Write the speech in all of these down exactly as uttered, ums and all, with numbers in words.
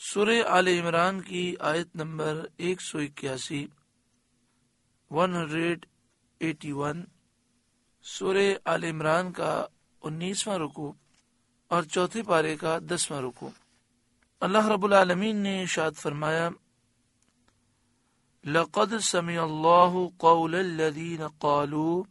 سورہ آل عمران کی آیت نمبر ایک سو اکیاسی ون ہنڈریڈ ایٹی ون، سورہ آل عمران کا انیسواں رکوع اور چوتھے پارے کا دسواں رکوع۔ اللہ رب العالمین نے ارشاد فرمایا، لقد سمع اللہ قول الذین قالوا،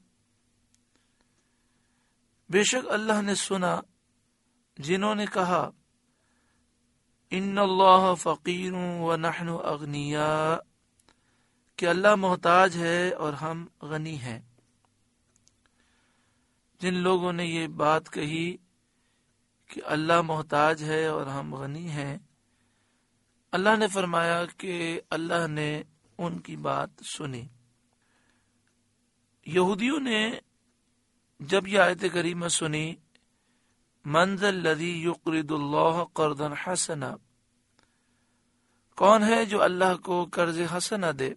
بے شک اللہ نے سنا جنہوں نے کہا، ان اللہ فقیر ونحن اغنیاء، کہ اللہ محتاج ہے اور ہم غنی ہیں۔ جن لوگوں نے یہ بات کہی کہ اللہ محتاج ہے اور ہم غنی ہیں، اللہ نے فرمایا کہ اللہ نے ان کی بات سنی۔ یہودیوں نے جب یہ آیت کریمہ سنی، من ذا الذی یقرض اللہ قرضا حسنا، کون ہے جو اللہ کو قرض حسنہ دے،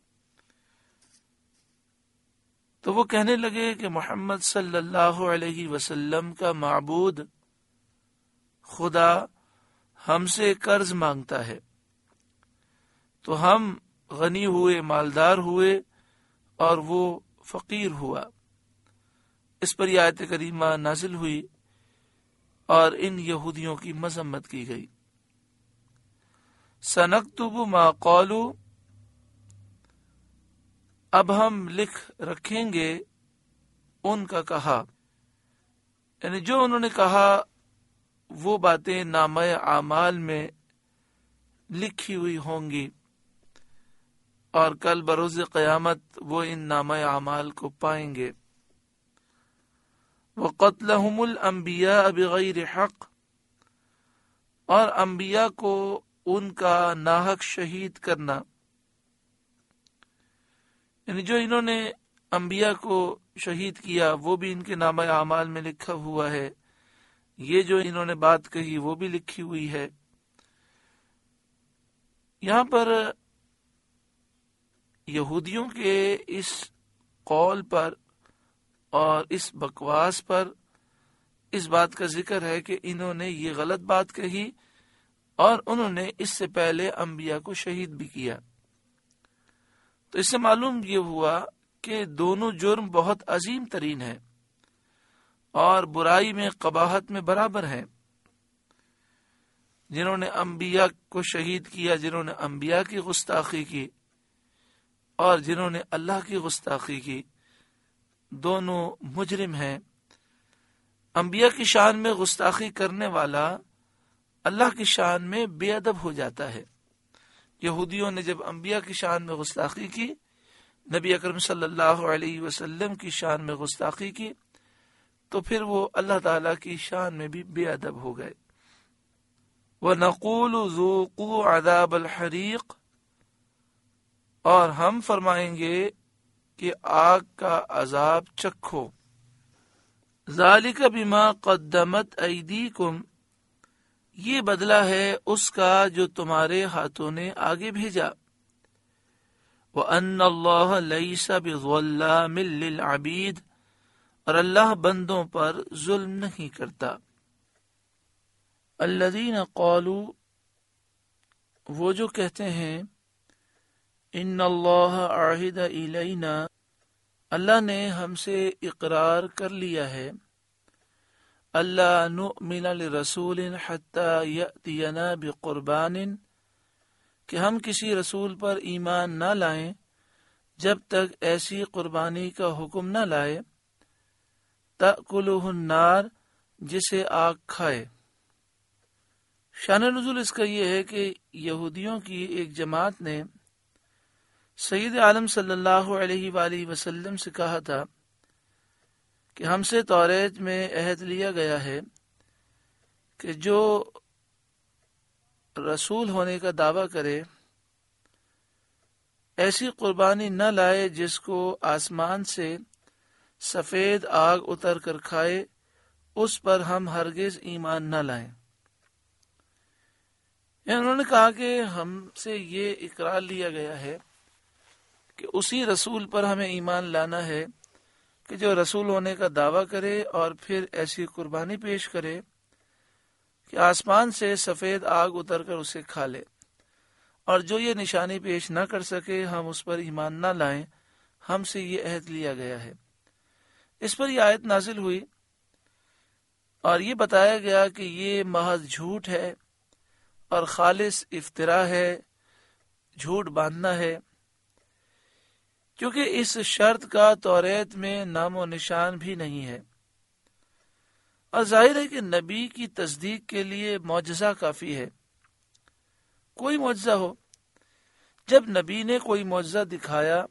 تو وہ کہنے لگے کہ محمد صلی اللہ علیہ وسلم کا معبود خدا ہم سے قرض مانگتا ہے، تو ہم غنی ہوئے، مالدار ہوئے، اور وہ فقیر ہوا۔ اس پر یہ آیت کریمہ نازل ہوئی اور ان یہودیوں کی مذمت کی گئی۔ سنکتب ما قالوا، اب ہم لکھ رکھیں گے ان کا کہا، یعنی جو انہوں نے کہا وہ باتیں نامہ اعمال میں لکھی ہوئی ہوں گی، اور کل بروز قیامت وہ ان نامہ اعمال کو پائیں گے۔ وَقَتْلَهُمُ الْأَنْبِيَاءَ بِغَيْرِ حَقٍّ، اور انبیاء کو ان کا ناحق شہید کرنا، یعنی جو انہوں نے انبیاء کو شہید کیا وہ بھی ان کے نامہ اعمال میں لکھا ہوا ہے، یہ جو انہوں نے بات کہی وہ بھی لکھی ہوئی ہے۔ یہاں پر یہودیوں کے اس قول پر اور اس بکواس پر اس بات کا ذکر ہے کہ انہوں نے یہ غلط بات کہی اور انہوں نے اس سے پہلے انبیاء کو شہید بھی کیا۔ تو اس سے معلوم یہ ہوا کہ دونوں جرم بہت عظیم ترین ہے اور برائی میں قباحت میں برابر ہے۔ جنہوں نے انبیاء کو شہید کیا، جنہوں نے انبیاء کی گستاخی کی، اور جنہوں نے اللہ کی گستاخی کی، دونوں مجرم ہیں۔ انبیاء کی شان میں گستاخی کرنے والا اللہ کی شان میں بے ادب ہو جاتا ہے۔ یہودیوں نے جب انبیاء کی شان میں گستاخی کی، نبی اکرم صلی اللہ علیہ وسلم کی شان میں گستاخی کی، تو پھر وہ اللہ تعالی کی شان میں بھی بے ادب ہو گئے۔ وَنَقُولُ ذُوقُوا عَذَابَ الْحَرِيقِ، اور ہم فرمائیں گے کہ آگ کا عذاب چکھو۔ ذَلِكَ بِمَا قَدَّمَتْ أَيْدِيكُمْ، یہ بدلہ ہے اس کا جو تمہارے ہاتھوں نے آگے بھیجا۔ وَأَنَّ اللَّهَ لَيْسَ بِظَلَّامٍ لِّلْعَبِيدِ، اور اللہ بندوں پر ظلم نہیں کرتا۔ الَّذِينَ قَالُوا، وہ جو کہتے ہیں، ان اللہ عہد الینا، اللہ نے ہم سے اقرار کر لیا ہے، اللہ نؤمن لرسول حتی یأتینا بقربان، کہ ہم کسی رسول پر ایمان نہ لائیں جب تک ایسی قربانی کا حکم نہ لائے، تأکلہ النار، جسے آگ کھائے۔ شان نزول اس کا یہ ہے کہ یہودیوں کی ایک جماعت نے سید عالم صلی اللہ علیہ وآلہ وسلم سے کہا تھا کہ ہم سے توریت میں عہد لیا گیا ہے کہ جو رسول ہونے کا دعویٰ کرے ایسی قربانی نہ لائے جس کو آسمان سے سفید آگ اتر کر کھائے، اس پر ہم ہرگز ایمان نہ لائیں۔ یعنی انہوں نے کہا کہ ہم سے یہ اقرار لیا گیا ہے کہ اسی رسول پر ہمیں ایمان لانا ہے کہ جو رسول ہونے کا دعویٰ کرے اور پھر ایسی قربانی پیش کرے کہ آسمان سے سفید آگ اتر کر اسے کھا لے، اور جو یہ نشانی پیش نہ کر سکے ہم اس پر ایمان نہ لائیں، ہم سے یہ عہد لیا گیا ہے۔ اس پر یہ آیت نازل ہوئی اور یہ بتایا گیا کہ یہ محض جھوٹ ہے اور خالص افتراء ہے، جھوٹ باندھنا ہے، کیونکہ اس شرط کا توریت میں نام و نشان بھی نہیں ہے، اور ظاہر ہے کہ نبی کی تصدیق کے لیے معجزہ کافی ہے، کوئی معجزہ ہو۔ جب نبی نے کوئی معجزہ دکھایا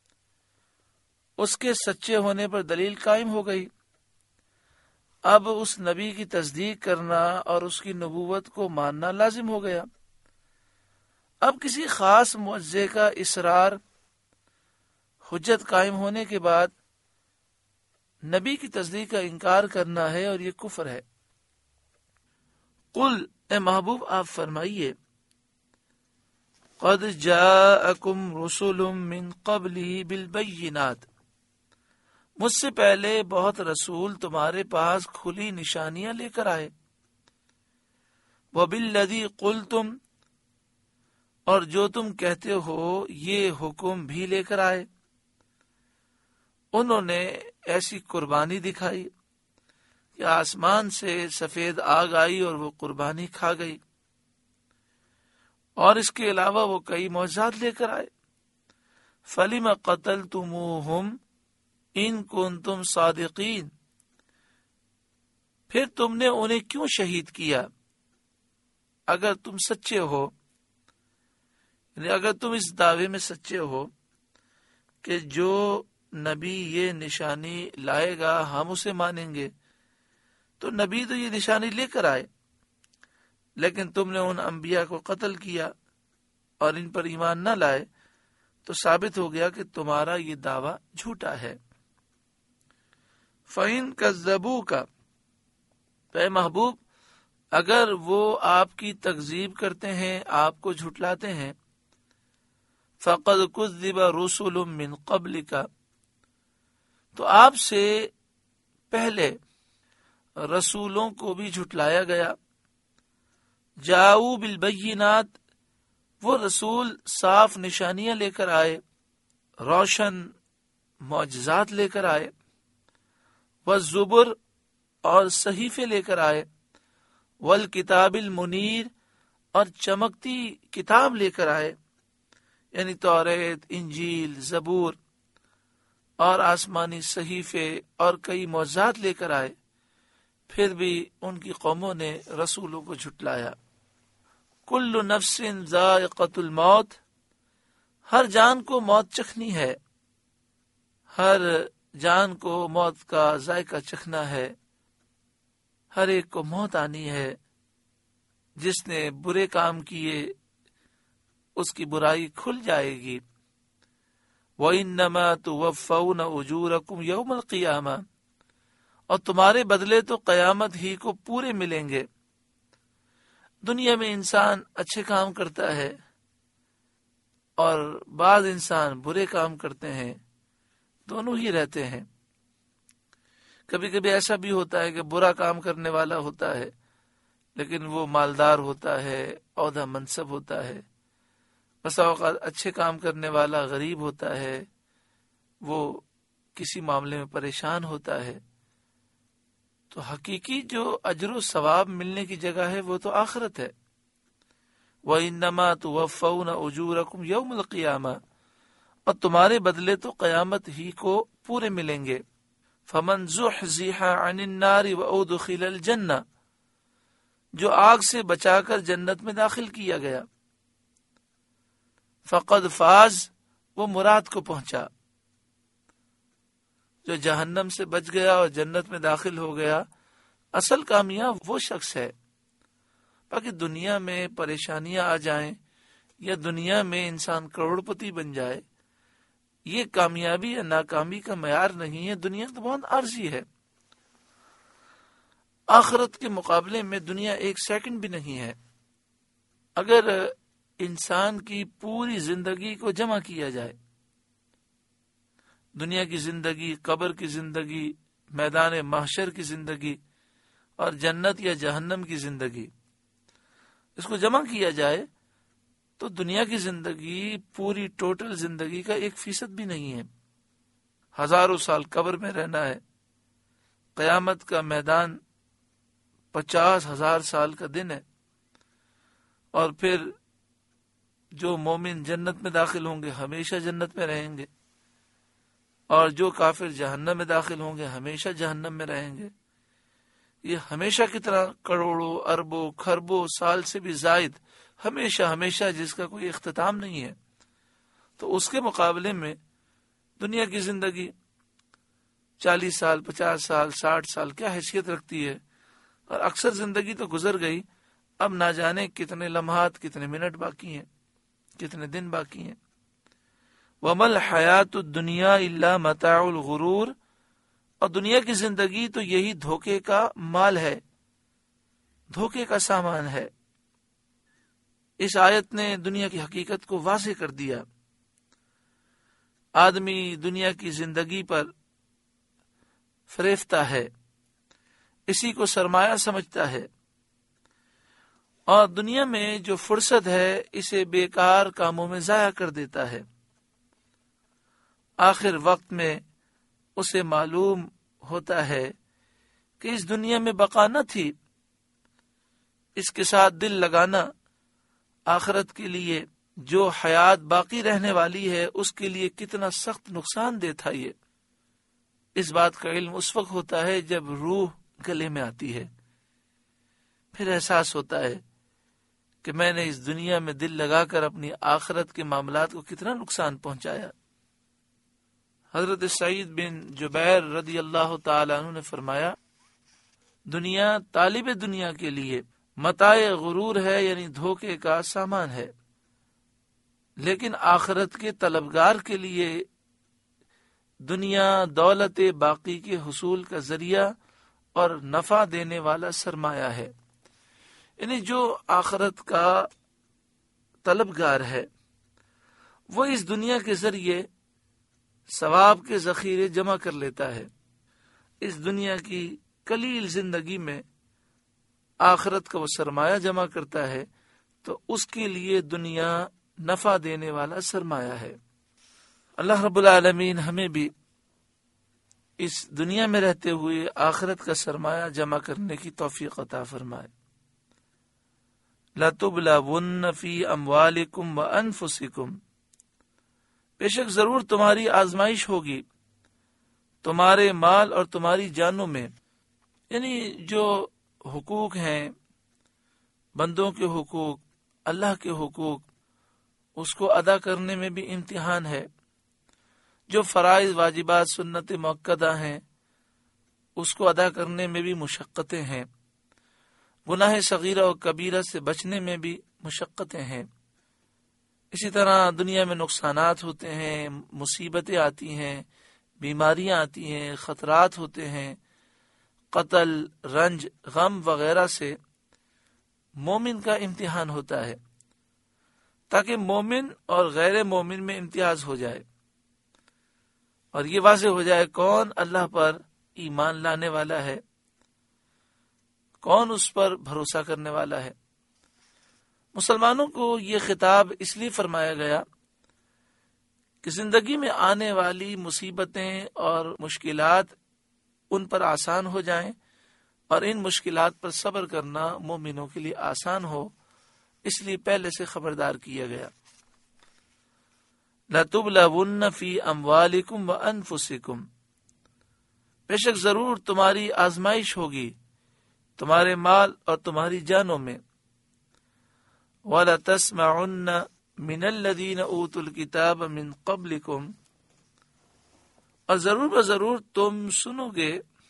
اس کے سچے ہونے پر دلیل قائم ہو گئی، اب اس نبی کی تصدیق کرنا اور اس کی نبوت کو ماننا لازم ہو گیا۔ اب کسی خاص معجزے کا اصرار حجت قائم ہونے کے بعد نبی کی تصدیق کا انکار کرنا ہے، اور یہ کفر ہے۔ قل، اے محبوب آپ فرمائیے، قد جاءکم رسل من قبلی بالبینات، مجھ سے پہلے بہت رسول تمہارے پاس کھلی نشانیاں لے کر آئے، وبالذی قلتم، اور جو تم کہتے ہو یہ حکم بھی لے کر آئے۔ انہوں نے ایسی قربانی دکھائی کہ آسمان سے سفید آگ آئی اور وہ قربانی کھا گئی، اور اس کے علاوہ وہ کئی معجزات لے کر آئے۔ فَلِمَ قَتَلْتُمُوهُمْ ان کنتم صادقین، پھر تم نے انہیں کیوں شہید کیا اگر تم سچے ہو، یعنی اگر تم اس دعوے میں سچے ہو کہ جو نبی یہ نشانی لائے گا ہم اسے مانیں گے، تو نبی تو یہ نشانی لے کر آئے، لیکن تم نے ان انبیاء کو قتل کیا اور ان پر ایمان نہ لائے، تو ثابت ہو گیا کہ تمہارا یہ دعویٰ جھوٹا ہے۔ فَإِن كَذَّبُوكَ، تو اے محبوب اگر وہ آپ کی تکذیب کرتے ہیں، آپ کو جھٹلاتے ہیں، فَقَدْ كُذِّبَ رُسُلٌ مِّن قَبْلِكَ، تو آپ سے پہلے رسولوں کو بھی جھٹلایا گیا۔ جاؤ بالبینات، وہ رسول صاف نشانیاں لے کر آئے، روشن معجزات لے کر آئے، والزبر، اور صحیفے لے کر آئے، والکتاب المنیر، اور چمکتی کتاب لے کر آئے، یعنی توریت، انجیل، زبور، اور آسمانی صحیفے اور کئی معجزات لے کر آئے، پھر بھی ان کی قوموں نے رسولوں کو جھٹلایا۔ کل نفس ذائقۃ الموت، ہر جان کو موت چکھنی ہے، ہر جان کو موت کا ذائقہ چکھنا ہے، ہر ایک کو موت آنی ہے۔ جس نے برے کام کیے اس کی برائی کھل جائے گی۔ وَإِنَّمَا تُوَفَّوْنَ أُجُورَكُمْ يَوْمَ الْقِيَامَةِ، اور تمہارے بدلے تو قیامت ہی کو پورے ملیں گے۔ دنیا میں انسان اچھے کام کرتا ہے اور بعض انسان برے کام کرتے ہیں، دونوں ہی رہتے ہیں۔ کبھی کبھی ایسا بھی ہوتا ہے کہ برا کام کرنے والا ہوتا ہے لیکن وہ مالدار ہوتا ہے، عہدہ منصب ہوتا ہے۔ بسا اوقات اچھے کام کرنے والا غریب ہوتا ہے، وہ کسی معاملے میں پریشان ہوتا ہے۔ تو حقیقی جو اجر و ثواب ملنے کی جگہ ہے وہ تو آخرت ہے۔ وَإِنَّمَا تُوَفَّوْنَ أُجُورَكُمْ يَوْمَ الْقِيَامَةِ، اور تمہارے بدلے تو قیامت ہی کو پورے ملیں گے۔ فَمَنْ زُحْزِحَ عَنِ النَّارِ وَأُدْخِلَ الْجَنَّةَ، جو آگ سے بچا کر جنت میں داخل کیا گیا، فقد فاز، وہ مراد کو پہنچا۔ جو جہنم سے بچ گیا اور جنت میں داخل ہو گیا، اصل کامیاب وہ شخص ہے۔ باقی دنیا میں پریشانیاں آ جائیں یا دنیا میں انسان کروڑ پتی بن جائے، یہ کامیابی یا ناکامی کا معیار نہیں ہے۔ دنیا تو بہت عارضی ہے، آخرت کے مقابلے میں دنیا ایک سیکنڈ بھی نہیں ہے۔ اگر انسان کی پوری زندگی کو جمع کیا جائے، دنیا کی زندگی، قبر کی زندگی، میدان محشر کی زندگی، اور جنت یا جہنم کی زندگی، اس کو جمع کیا جائے تو دنیا کی زندگی پوری ٹوٹل زندگی کا ایک فیصد بھی نہیں ہے۔ ہزاروں سال قبر میں رہنا ہے، قیامت کا میدان پچاس ہزار سال کا دن ہے، اور پھر جو مومن جنت میں داخل ہوں گے ہمیشہ جنت میں رہیں گے، اور جو کافر جہنم میں داخل ہوں گے ہمیشہ جہنم میں رہیں گے۔ یہ ہمیشہ کی طرح کروڑوں اربوں کھربوں سال سے بھی زائد ہمیشہ ہمیشہ، جس کا کوئی اختتام نہیں ہے۔ تو اس کے مقابلے میں دنیا کی زندگی چالیس سال پچاس سال ساٹھ سال کیا حیثیت رکھتی ہے، اور اکثر زندگی تو گزر گئی، اب نہ جانے کتنے لمحات کتنے منٹ باقی ہیں، کتنے دن باقی ہیں۔ وَمَا الْحَيَاةُ الدُّنْيَا إِلَّا مَتَاعُ الْغُرُورِ، اور دنیا کی زندگی تو یہی دھوکے کا مال ہے، دھوکے کا سامان ہے۔ اس آیت نے دنیا کی حقیقت کو واضح کر دیا۔ آدمی دنیا کی زندگی پر فریفتہ ہے، اسی کو سرمایہ سمجھتا ہے، اور دنیا میں جو فرصت ہے اسے بیکار کاموں میں ضائع کر دیتا ہے۔ آخر وقت میں اسے معلوم ہوتا ہے کہ اس دنیا میں بقا نہ تھی، اس کے ساتھ دل لگانا آخرت کے لیے جو حیات باقی رہنے والی ہے اس کے لیے کتنا سخت نقصان دہ تھا۔ یہ اس بات کا علم اس وقت ہوتا ہے جب روح گلے میں آتی ہے، پھر احساس ہوتا ہے کہ میں نے اس دنیا میں دل لگا کر اپنی آخرت کے معاملات کو کتنا نقصان پہنچایا۔ حضرت سعید بن جبیر رضی اللہ تعالی عنہ نے فرمایا، دنیا طالب دنیا کے لیے متاع غرور ہے، یعنی دھوکے کا سامان ہے، لیکن آخرت کے طلبگار کے لیے دنیا دولت باقی کے حصول کا ذریعہ اور نفع دینے والا سرمایہ ہے۔ یعنی جو آخرت کا طلبگار ہے وہ اس دنیا کے ذریعے ثواب کے ذخیرے جمع کر لیتا ہے۔ اس دنیا کی قلیل زندگی میں آخرت کا وہ سرمایہ جمع کرتا ہے، تو اس کے لیے دنیا نفع دینے والا سرمایہ ہے۔ اللہ رب العالمین ہمیں بھی اس دنیا میں رہتے ہوئے آخرت کا سرمایہ جمع کرنے کی توفیق عطا فرمائے۔ لَتُبْلَوُنَّ فِي أَمْوَالِكُمْ وَأَنفُسِكُمْ، بے شک ضرور تمہاری آزمائش ہوگی تمہارے مال اور تمہاری جانوں میں، یعنی جو حقوق ہیں، بندوں کے حقوق، اللہ کے حقوق، اس کو ادا کرنے میں بھی امتحان ہے۔ جو فرائض واجبات سنت مؤکدہ ہیں اس کو ادا کرنے میں بھی مشقتیں ہیں، گناہ صغیرہ و کبیرہ سے بچنے میں بھی مشقتیں ہیں۔ اسی طرح دنیا میں نقصانات ہوتے ہیں، مصیبتیں آتی ہیں، بیماریاں آتی ہیں، خطرات ہوتے ہیں، قتل، رنج، غم وغیرہ سے مومن کا امتحان ہوتا ہے، تاکہ مومن اور غیر مومن میں امتیاز ہو جائے، اور یہ واضح ہو جائے کون اللہ پر ایمان لانے والا ہے، کون اس پر بھروسہ کرنے والا ہے۔ مسلمانوں کو یہ خطاب اس لیے فرمایا گیا کہ زندگی میں آنے والی مصیبتیں اور مشکلات ان پر آسان ہو جائیں، اور ان مشکلات پر صبر کرنا مومنوں کے لیے آسان ہو، اس لیے پہلے سے خبردار کیا گیا۔ لَتُبْلَوُنَّ فِي أَمْوَالِكُمْ وَأَنفُسِكُمْ، بے شک ضرور تمہاری آزمائش ہوگی تمہارے مال اور تمہاری جانوں میں۔ وَلَتَسْمَعُنَّ مِنَ الَّذِينَ أُوتُوا الْكِتَابَ مِنْ قَبْلِكُمْ، اور ضرور بضرور تم سنو گے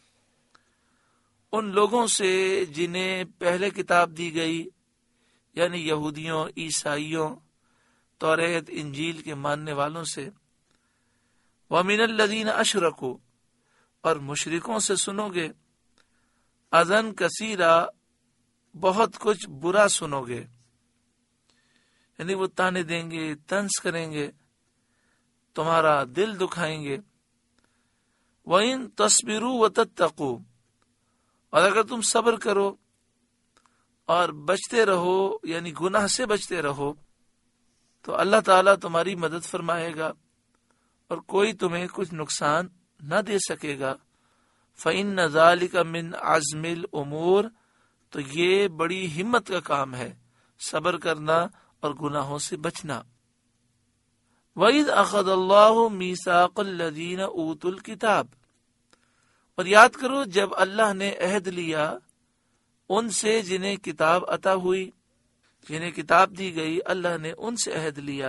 ان لوگوں سے جنہیں پہلے کتاب دی گئی، یعنی یہودیوں، عیسائیوں، توریت انجیل کے ماننے والوں سے۔ وَمِنَ الَّذِينَ أَشْرَكُوا، اور مشرکوں سے سنو گے۔ اذًا کثیرا، بہت کچھ برا سنو گے، یعنی وہ تانے دیں گے، طنز کریں گے، تمہارا دل دکھائیں گے۔ وَإِن تَصْبِرُوا وَتَتَّقُوا، اور اگر تم صبر کرو اور بچتے رہو، یعنی گناہ سے بچتے رہو، تو اللہ تعالیٰ تمہاری مدد فرمائے گا اور کوئی تمہیں کچھ نقصان نہ دے سکے گا۔ فَإِنَّ ذَلِكَ مِنْ عَزْمِ الْأُمُورِ، تو یہ بڑی ہمت کا کام ہے، صبر کرنا اور گناہوں سے بچنا۔ وَإِذْ أَخَذَ اللَّهُ مِيثَاقَ الَّذِينَ أُوتُوا الْكِتَابَ، اور یاد کرو جب اللہ نے عہد لیا ان سے جنہیں کتاب عطا ہوئی، جنہیں کتاب دی گئی، اللہ نے ان سے عہد لیا۔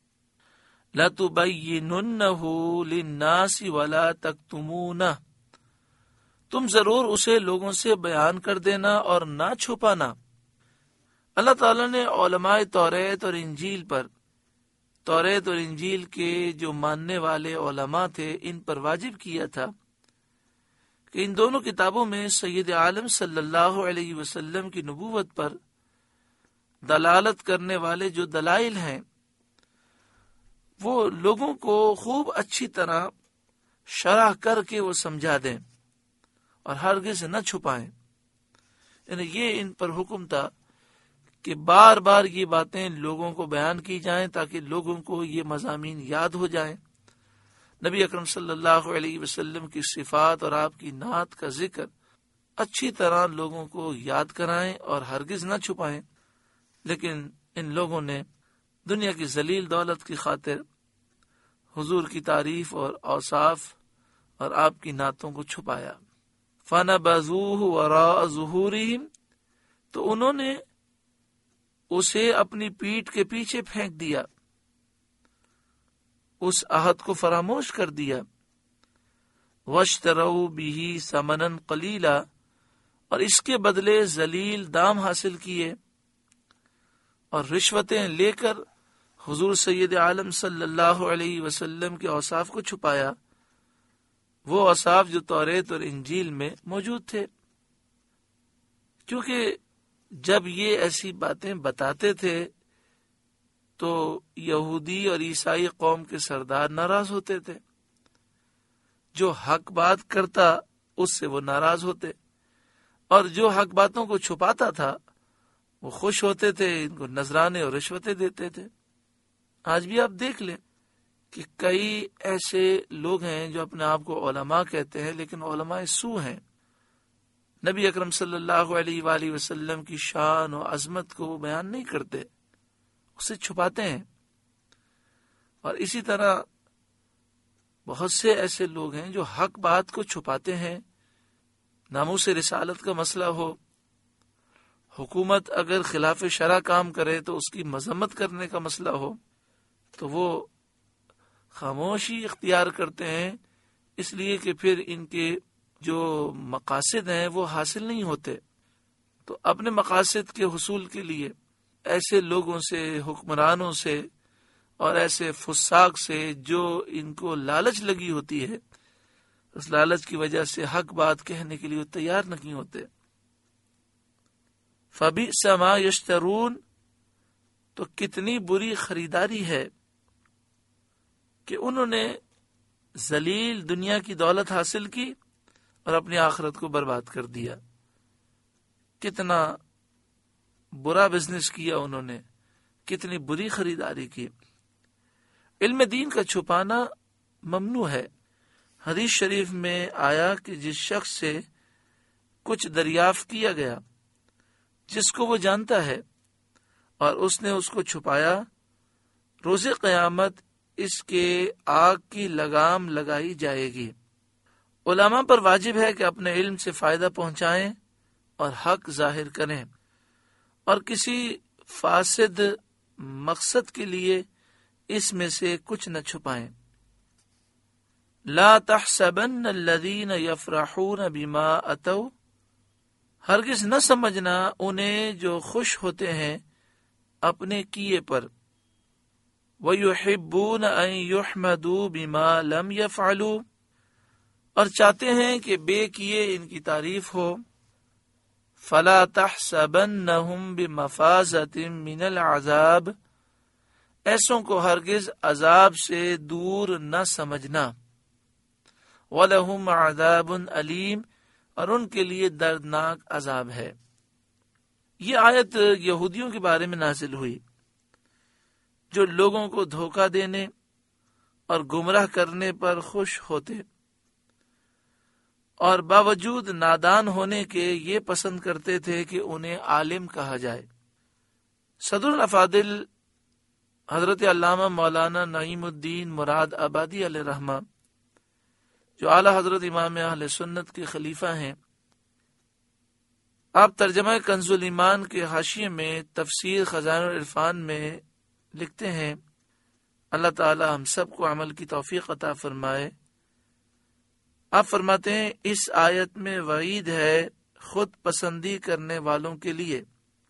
لَتُبَيِّنُنَّهُ لِلنَّاسِ وَلَا تَكْتُمُونَهُ، تم ضرور اسے لوگوں سے بیان کر دینا اور نہ چھپانا۔ اللہ تعالیٰ نے علماء توریت اور انجیل پر، توریت اور انجیل کے جو ماننے والے علماء تھے، ان پر واجب کیا تھا کہ ان دونوں کتابوں میں سید عالم صلی اللہ علیہ وسلم کی نبوت پر دلالت کرنے والے جو دلائل ہیں وہ لوگوں کو خوب اچھی طرح شرح کر کے وہ سمجھا دیں اور ہرگز نہ چھپائیں۔ یعنی یہ ان پر حکم تھا کہ بار بار یہ باتیں لوگوں کو بیان کی جائیں تاکہ لوگوں کو یہ مضامین یاد ہو جائیں۔ نبی اکرم صلی اللہ علیہ وسلم کی صفات اور آپ کی نعت کا ذکر اچھی طرح لوگوں کو یاد کرائیں اور ہرگز نہ چھپائیں، لیکن ان لوگوں نے دنیا کی ذلیل دولت کی خاطر حضور کی تعریف اور اوصاف اور آپ کی نعتوں کو چھپایا۔ فَنَبَذُوهُ وَرَاءَ ظُهُورِهِمْ، تو انہوں نے اسے اپنی پیٹھ کے پیچھے پھینک دیا، اس عہد کو فراموش کر دیا۔ وَاشْتَرَوْا بِهِ ثَمَنًا قَلِيلًا، اور اس کے بدلے ذلیل دام حاصل کیے اور رشوتیں لے کر حضور سید عالم صلی اللہ علیہ وسلم کے اوصاف کو چھپایا، وہ اوصاف جو توریت اور انجیل میں موجود تھے۔ کیونکہ جب یہ ایسی باتیں بتاتے تھے تو یہودی اور عیسائی قوم کے سردار ناراض ہوتے تھے، جو حق بات کرتا اس سے وہ ناراض ہوتے، اور جو حق باتوں کو چھپاتا تھا وہ خوش ہوتے تھے، ان کو نذرانے اور رشوتیں دیتے تھے۔ آج بھی آپ دیکھ لیں کہ کئی ایسے لوگ ہیں جو اپنے آپ کو علماء کہتے ہیں لیکن علماء سو ہیں، نبی اکرم صلی اللہ علیہ وآلہ وسلم کی شان و عظمت کو بیان نہیں کرتے، اسے چھپاتے ہیں۔ اور اسی طرح بہت سے ایسے لوگ ہیں جو حق بات کو چھپاتے ہیں، ناموس رسالت کا مسئلہ ہو، حکومت اگر خلاف شرع کام کرے تو اس کی مذمت کرنے کا مسئلہ ہو تو وہ خاموشی اختیار کرتے ہیں، اس لیے کہ پھر ان کے جو مقاصد ہیں وہ حاصل نہیں ہوتے۔ تو اپنے مقاصد کے حصول کے لیے ایسے لوگوں سے، حکمرانوں سے اور ایسے فساق سے جو ان کو لالچ لگی ہوتی ہے، اس لالچ کی وجہ سے حق بات کہنے کے لیے وہ تیار نہیں ہوتے۔ فَبِئْسَ مَا يَشْتَرُونَ، تو کتنی بری خریداری ہے کہ انہوں نے ذلیل دنیا کی دولت حاصل کی اور اپنی آخرت کو برباد کر دیا۔ کتنا برا بزنس کیا انہوں نے، کتنی بری خریداری کی۔ علم دین کا چھپانا ممنوع ہے۔ حدیث شریف میں آیا کہ جس شخص سے کچھ دریافت کیا گیا جس کو وہ جانتا ہے اور اس نے اس کو چھپایا، روز قیامت اس کے آگ کی لگام لگائی جائے گی۔ علماء پر واجب ہے کہ اپنے علم سے فائدہ پہنچائیں اور حق ظاہر کریں اور کسی فاسد مقصد کے لیے اس میں سے کچھ نہ چھپائیں۔ لا تحسبن الذین یفرحون بما اتوا، ہرگز نہ سمجھنا انہیں جو خوش ہوتے ہیں اپنے کیے پر، وَيُحِبُّونَ أَن يُحْمَدُوا بِمَا لَمْ يَفْعَلُوا، اور چاہتے ہیں کہ بے کیے ان کی تعریف ہو۔ فَلَا تَحْسَبَنَّهُمْ بِمَفَازَةٍ مِّنَ الْعَذَابِ، ایسوں کو ہرگز عذاب سے دور نہ سمجھنا۔ وَلَهُمْ عَذَابٌ أَلِيمٌ، اور ان کے لیے دردناک عذاب ہے۔ یہ آیت یہودیوں کے بارے میں نازل ہوئی جو لوگوں کو دھوکہ دینے اور گمراہ کرنے پر خوش ہوتے اور باوجود نادان ہونے کے یہ پسند کرتے تھے کہ انہیں عالم کہا جائے۔ صدر الافاضل حضرت علامہ مولانا نعیم الدین مراد آبادی علیہ رحمہ، جو اعلیٰ حضرت امام اہل سنت کے خلیفہ ہیں، آپ ترجمہ کنز الایمان کے حاشیے میں تفسیر خزائن العرفان میں لکھتے ہیں، اللہ تعالی ہم سب کو عمل کی توفیق عطا فرمائے۔ آپ فرماتے ہیں اس آیت میں وعید ہے خود پسندی کرنے والوں کے لیے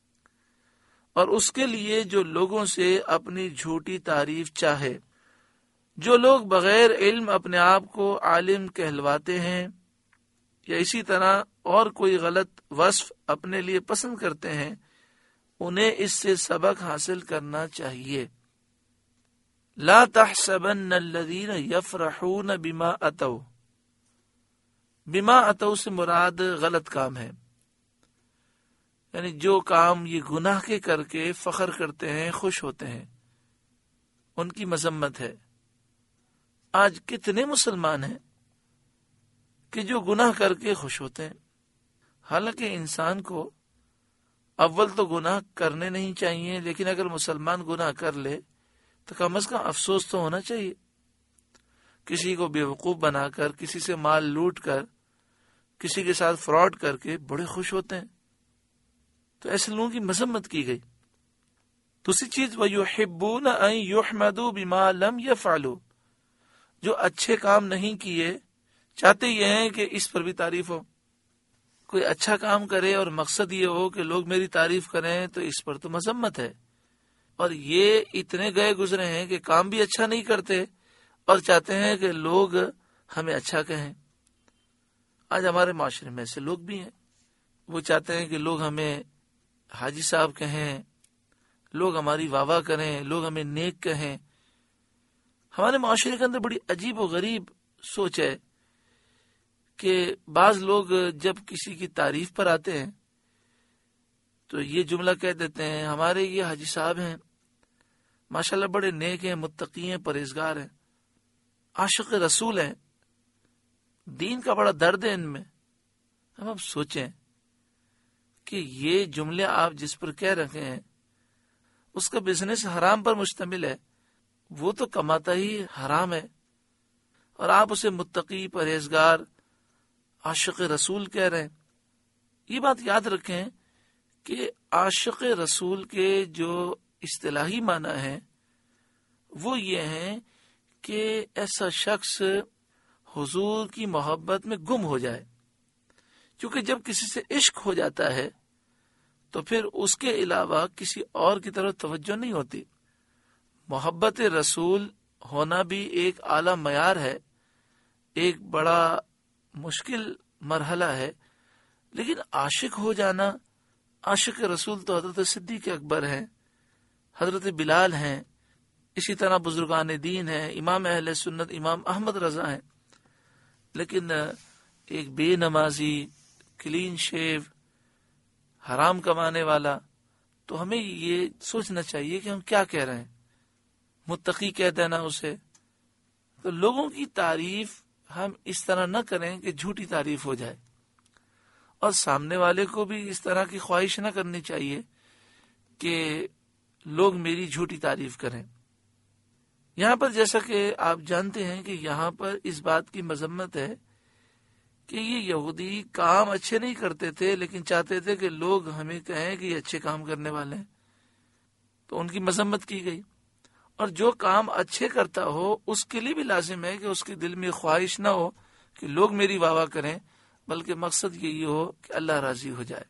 اور اس کے لیے جو لوگوں سے اپنی جھوٹی تعریف چاہے۔ جو لوگ بغیر علم اپنے آپ کو عالم کہلواتے ہیں یا اسی طرح اور کوئی غلط وصف اپنے لیے پسند کرتے ہیں، انہیں اس سے سبق حاصل کرنا چاہیے۔ لا تحسبن الذین یفرحون بما اتوا، بما اتوا سے مراد غلط کام ہے، یعنی جو کام یہ گناہ کے کر کے فخر کرتے ہیں، خوش ہوتے ہیں، ان کی مذمت ہے۔ آج کتنے مسلمان ہیں کہ جو گناہ کر کے خوش ہوتے ہیں، حالانکہ انسان کو اول تو گناہ کرنے نہیں چاہیے، لیکن اگر مسلمان گناہ کر لے تو کم از کم افسوس تو ہونا چاہیے۔ کسی کو بیوقوف بنا کر، کسی سے مال لوٹ کر، کسی کے ساتھ فراڈ کر کے بڑے خوش ہوتے ہیں، تو ایسے لوگوں کی مذمت کی گئی۔ دوسری چیز وَيُحِبُّونَ أَن يُحْمَدُوا بِمَا لَمْ يَفْعَلُوا، جو اچھے کام نہیں کیے چاہتے یہ ہیں کہ اس پر بھی تعریف ہو۔ کوئی اچھا کام کرے اور مقصد یہ ہو کہ لوگ میری تعریف کریں تو اس پر تو مذمت ہے۔ اور یہ اتنے گئے گزرے ہیں کہ کام بھی اچھا نہیں کرتے اور چاہتے ہیں کہ لوگ ہمیں اچھا کہیں۔ آج ہمارے معاشرے میں ایسے لوگ بھی ہیں، وہ چاہتے ہیں کہ لوگ ہمیں حاجی صاحب کہیں، لوگ ہماری واہ واہ کریں، لوگ ہمیں نیک کہیں۔ ہمارے معاشرے کے اندر بڑی عجیب و غریب سوچ ہے کہ بعض لوگ جب کسی کی تعریف پر آتے ہیں تو یہ جملہ کہہ دیتے ہیں، ہمارے یہ حاجی صاحب ہیں، ماشاءاللہ بڑے نیک ہیں، متقی ہیں، پرہیزگار ہیں، عاشق رسول ہیں، دین کا بڑا درد ہے ان میں۔ ہم اب سوچیں کہ یہ جملے آپ جس پر کہہ رکھے ہیں اس کا بزنس حرام پر مشتمل ہے، وہ تو کماتا ہی حرام ہے، اور آپ اسے متقی، پرہیزگار، عاشق رسول کہہ رہے ہیں۔ یہ بات یاد رکھیں کہ عاشق رسول کے جو اصطلاحی معنی ہیں وہ یہ ہیں کہ ایسا شخص حضور کی محبت میں گم ہو جائے، کیونکہ جب کسی سے عشق ہو جاتا ہے تو پھر اس کے علاوہ کسی اور کی طرف توجہ نہیں ہوتی۔ محبت رسول ہونا بھی ایک اعلیٰ معیار ہے، ایک بڑا مشکل مرحلہ ہے، لیکن عاشق ہو جانا، عاشق رسول تو حضرت صدیق اکبر ہیں، حضرت بلال ہیں، اسی طرح بزرگان دین ہیں، امام اہل سنت امام احمد رضا ہیں، لیکن ایک بے نمازی، کلین شیو، حرام کمانے والا، تو ہمیں یہ سوچنا چاہیے کہ ہم کیا کہہ رہے ہیں۔ متقی کہہ دینا اسے، تو لوگوں کی تعریف ہم اس طرح نہ کریں کہ جھوٹی تعریف ہو جائے، اور سامنے والے کو بھی اس طرح کی خواہش نہ کرنی چاہیے کہ لوگ میری جھوٹی تعریف کریں۔ یہاں پر جیسا کہ آپ جانتے ہیں کہ یہاں پر اس بات کی مذمت ہے کہ یہ یہودی کام اچھے نہیں کرتے تھے، لیکن چاہتے تھے کہ لوگ ہمیں کہیں کہ یہ اچھے کام کرنے والے ہیں، تو ان کی مذمت کی گئی۔ اور جو کام اچھے کرتا ہو اس کے لیے بھی لازم ہے کہ اس کے دل میں خواہش نہ ہو کہ لوگ میری واہ واہ کریں، بلکہ مقصد یہی ہو کہ اللہ راضی ہو جائے۔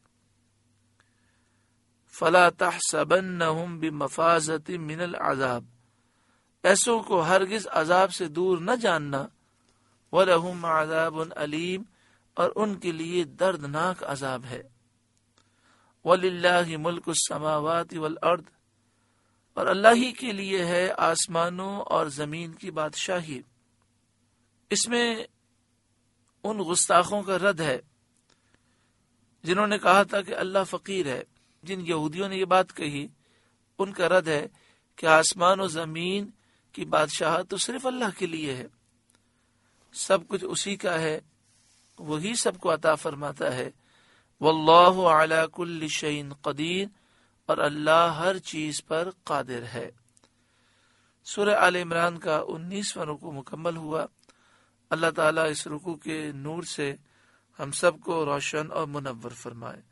فَلَا تَحْسَبَنَّهُمْ بِمَفَازَةٍ مِّنَ الْعَذَابِ، ایسوں کو ہرگز عذاب سے دور نہ جاننا، وَلَهُمْ عَذَابٌ عَلِيمٌ، اور ان کے لیے دردناک عذاب ہے۔ وَلِلَّهِ مُلْكُ السَّمَاوَاتِ وَالْأَرْضِ، اور اللہ ہی کے لیے ہے آسمانوں اور زمین کی بادشاہی۔ اس میں ان گستاخوں کا رد ہے جنہوں نے کہا تھا کہ اللہ فقیر ہے، جن یہودیوں نے یہ بات کہی، ان کا رد ہے کہ آسمان و زمین کی بادشاہت تو صرف اللہ کے لیے ہے، سب کچھ اسی کا ہے، وہی سب کو عطا فرماتا ہے۔ واللہ علی کل شیء قدیر، اور اللہ ہر چیز پر قادر ہے۔ سورہ آل عمران کا انیسواں رکوع مکمل ہوا۔ اللہ تعالیٰ اس رکوع کے نور سے ہم سب کو روشن اور منور فرمائے۔